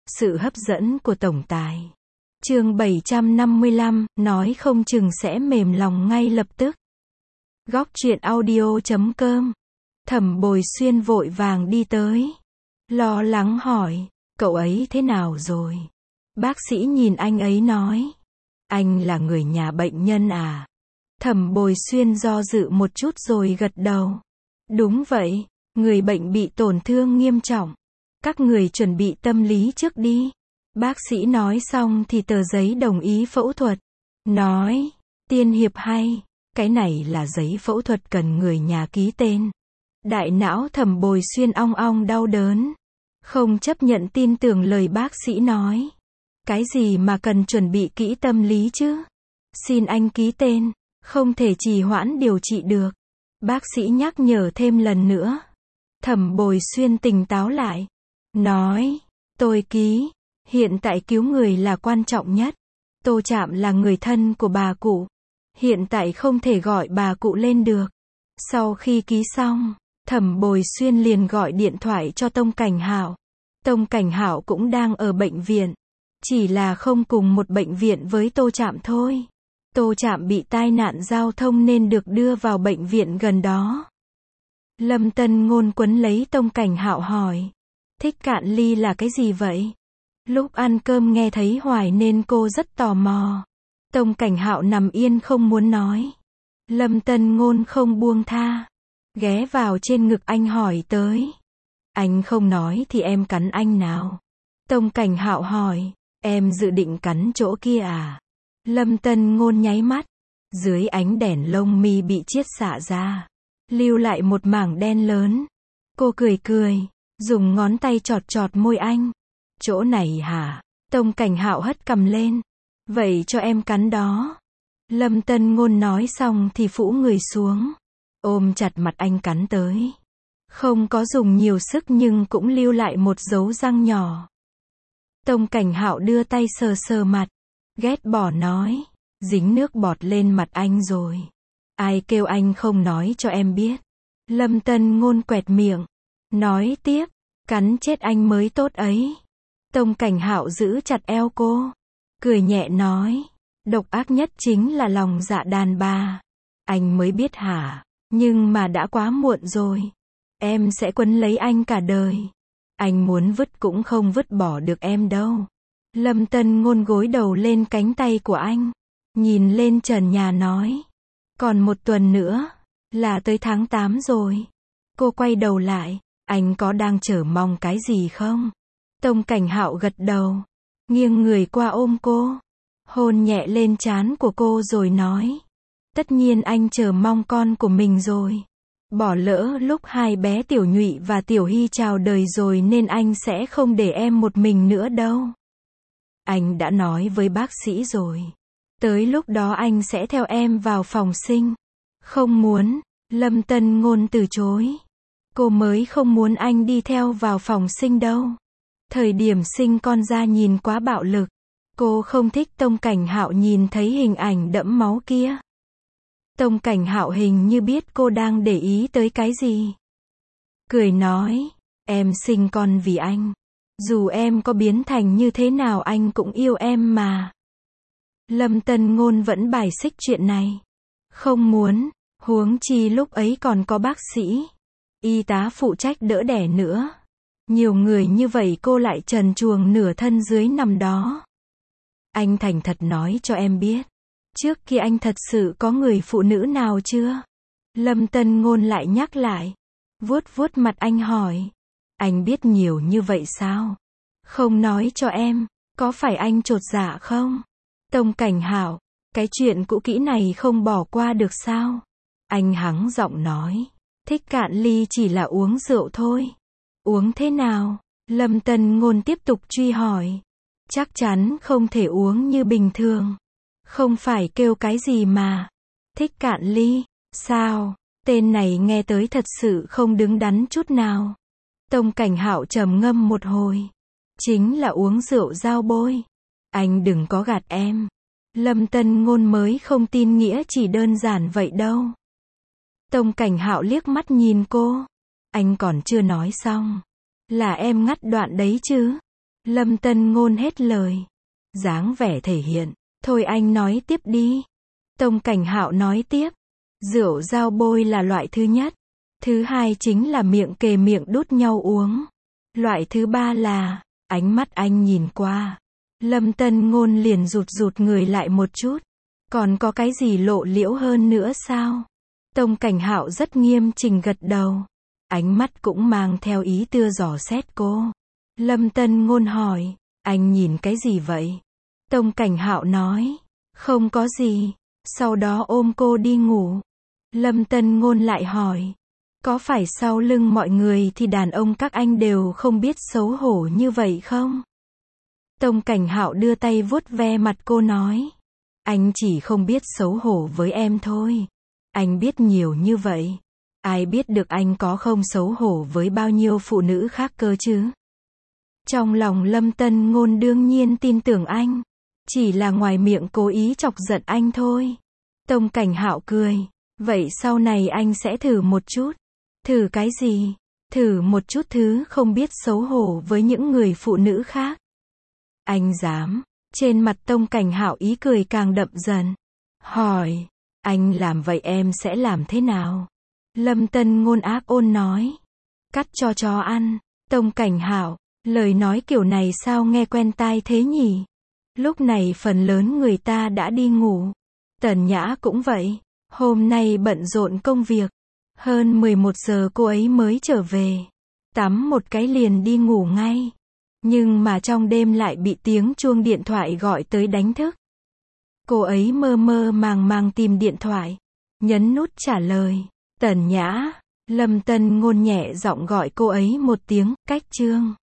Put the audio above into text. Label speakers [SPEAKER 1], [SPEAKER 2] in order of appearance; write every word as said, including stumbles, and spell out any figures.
[SPEAKER 1] Sự hấp dẫn của tổng tài. Chương bảy trăm năm mươi lăm, nói không chừng sẽ mềm lòng ngay lập tức. Góc truyện audio chấm com. Thẩm Bồi Xuyên vội vàng đi tới. Lo lắng hỏi, cậu ấy thế nào rồi? Bác sĩ nhìn anh ấy nói, anh là người nhà bệnh nhân à? Thẩm Bồi Xuyên do dự một chút rồi gật đầu. Đúng vậy, người bệnh bị tổn thương nghiêm trọng. Các người chuẩn bị tâm lý trước đi. Bác sĩ nói xong thì tờ giấy đồng ý phẫu thuật. Nói, tiên hiệp hay, cái này là giấy phẫu thuật cần người nhà ký tên. Đại não Thẩm Bồi Xuyên ong ong đau đớn. Không chấp nhận tin tưởng lời bác sĩ nói. Cái gì mà cần chuẩn bị kỹ tâm lý chứ? Xin anh ký tên, không thể trì hoãn điều trị được. Bác sĩ nhắc nhở thêm lần nữa. Thẩm Bồi Xuyên tỉnh táo lại. Nói, tôi ký, hiện tại cứu người là quan trọng nhất. Tô Trạm là người thân của bà cụ. Hiện tại không thể gọi bà cụ lên được. Sau khi ký xong, Thẩm Bồi Xuyên liền gọi điện thoại cho Tông Cảnh Hạo. Tông Cảnh Hạo cũng đang ở bệnh viện. Chỉ là không cùng một bệnh viện với Tô Trạm thôi. Tô Trạm bị tai nạn giao thông nên được đưa vào bệnh viện gần đó. Lâm Tân Ngôn quấn lấy Tông Cảnh Hạo hỏi. Thích cạn ly là cái gì vậy? Lúc ăn cơm nghe thấy hoài nên cô rất tò mò. Tông Cảnh Hạo nằm yên không muốn nói. Lâm Tân Ngôn không buông tha. Ghé vào trên ngực anh hỏi tới. Anh không nói thì em cắn anh nào? Tông Cảnh Hạo hỏi. Em dự định cắn chỗ kia à? Lâm Tân Ngôn nháy mắt. Dưới ánh đèn lông mi bị chiết xạ ra. Lưu lại một mảng đen lớn. Cô cười cười. Dùng ngón tay chọt chọt môi anh. Chỗ này hả? Tông Cảnh Hạo hất cằm lên. Vậy cho em cắn đó. Lâm Tân Ngôn nói xong thì phũ người xuống. Ôm chặt mặt anh cắn tới. Không có dùng nhiều sức nhưng cũng lưu lại một dấu răng nhỏ. Tông Cảnh Hạo đưa tay sờ sờ mặt. Ghét bỏ nói. Dính nước bọt lên mặt anh rồi. Ai kêu anh không nói cho em biết. Lâm Tân Ngôn quẹt miệng. Nói tiếp. Cắn chết anh mới tốt ấy. Tông Cảnh Hạo giữ chặt eo cô. Cười nhẹ nói. Độc ác nhất chính là lòng dạ đàn bà. Anh mới biết hả? Nhưng mà đã quá muộn rồi. Em sẽ quấn lấy anh cả đời. Anh muốn vứt cũng không vứt bỏ được em đâu. Lâm Tân Ngôn gối đầu lên cánh tay của anh. Nhìn lên trần nhà nói. Còn một tuần nữa. Là tới tháng tám rồi. Cô quay đầu lại. Anh có đang chờ mong cái gì không? Tông Cảnh Hạo gật đầu. Nghiêng người qua ôm cô. Hôn nhẹ lên trán của cô rồi nói. Tất nhiên anh chờ mong con của mình rồi. Bỏ lỡ lúc hai bé Tiểu Nhụy và Tiểu Hy chào đời rồi nên anh sẽ không để em một mình nữa đâu. Anh đã nói với bác sĩ rồi. Tới lúc đó anh sẽ theo em vào phòng sinh. Không muốn. Lâm Tân Ngôn từ chối. Cô mới không muốn anh đi theo vào phòng sinh đâu. Thời điểm sinh con ra nhìn quá bạo lực. Cô không thích Tông Cảnh Hạo nhìn thấy hình ảnh đẫm máu kia. Tông Cảnh Hạo hình như biết cô đang để ý tới cái gì. Cười nói, em sinh con vì anh. Dù em có biến thành như thế nào anh cũng yêu em mà. Lâm Tân Ngôn vẫn bài xích chuyện này. Không muốn, huống chi lúc ấy còn có bác sĩ, y tá phụ trách đỡ đẻ nữa. Nhiều người như vậy cô lại trần truồng nửa thân dưới nằm đó. Anh thành thật nói cho em biết. Trước kia anh thật sự có người phụ nữ nào chưa? Lâm Tân Ngôn lại nhắc lại. Vuốt vuốt mặt anh hỏi. Anh biết nhiều như vậy sao? Không nói cho em, có phải anh chột dạ không? Tông Cảnh Hạo, cái chuyện cũ kỹ này không bỏ qua được sao? Anh hắng giọng nói. Thích cạn ly chỉ là uống rượu thôi. Uống thế nào? Lâm Tân Ngôn tiếp tục truy hỏi. Chắc chắn không thể uống như bình thường. Không phải kêu cái gì mà. Thích cạn ly. Sao? Tên này nghe tới thật sự không đứng đắn chút nào. Tông Cảnh Hạo trầm ngâm một hồi. Chính là uống rượu dao bôi. Anh đừng có gạt em. Lâm Tân Ngôn mới không tin nghĩa chỉ đơn giản vậy đâu. Tông Cảnh Hạo liếc mắt nhìn cô. Anh còn chưa nói xong. Là em ngắt đoạn đấy chứ. Lâm Tân Ngôn hết lời. Dáng vẻ thể hiện. Thôi anh nói tiếp đi. Tông Cảnh Hạo nói tiếp. Rượu dao bôi là loại thứ nhất. Thứ hai chính là miệng kề miệng đút nhau uống. Loại thứ ba là, ánh mắt anh nhìn qua. Lâm Tân Ngôn liền rụt rụt người lại một chút. Còn có cái gì lộ liễu hơn nữa sao? Tông Cảnh Hạo rất nghiêm chỉnh gật đầu. Ánh mắt cũng mang theo ý tưa dò xét cô. Lâm Tân Ngôn hỏi, anh nhìn cái gì vậy? Tông Cảnh Hạo nói, không có gì. Sau đó ôm cô đi ngủ. Lâm Tân Ngôn lại hỏi, có phải sau lưng mọi người thì đàn ông các anh đều không biết xấu hổ như vậy không? Tông Cảnh Hạo đưa tay vuốt ve mặt cô nói, anh chỉ không biết xấu hổ với em thôi. Anh biết nhiều như vậy. Ai biết được anh có không xấu hổ với bao nhiêu phụ nữ khác cơ chứ? Trong lòng Lâm Tân Ngôn đương nhiên tin tưởng anh. Chỉ là ngoài miệng cố ý chọc giận anh thôi. Tông Cảnh Hạo cười. Vậy sau này anh sẽ thử một chút. Thử cái gì? Thử một chút thứ không biết xấu hổ với những người phụ nữ khác. Anh dám. Trên mặt Tông Cảnh Hạo ý cười càng đậm dần. Hỏi. Anh làm vậy em sẽ làm thế nào? Lâm Tân Ngôn ác ôn nói. Cắt cho chó ăn. Tông Cảnh Hạo. Lời nói kiểu này sao nghe quen tai thế nhỉ? Lúc này phần lớn người ta đã đi ngủ. Tần Nhã cũng vậy. Hôm nay bận rộn công việc. Hơn mười một giờ cô ấy mới trở về. Tắm một cái liền đi ngủ ngay. Nhưng mà trong đêm lại bị tiếng chuông điện thoại gọi tới đánh thức. Cô ấy mơ mơ màng màng tìm điện thoại. Nhấn nút trả lời. Tần Nhã. Lâm Tân Ngôn nhẹ giọng gọi cô ấy một tiếng, cách chương.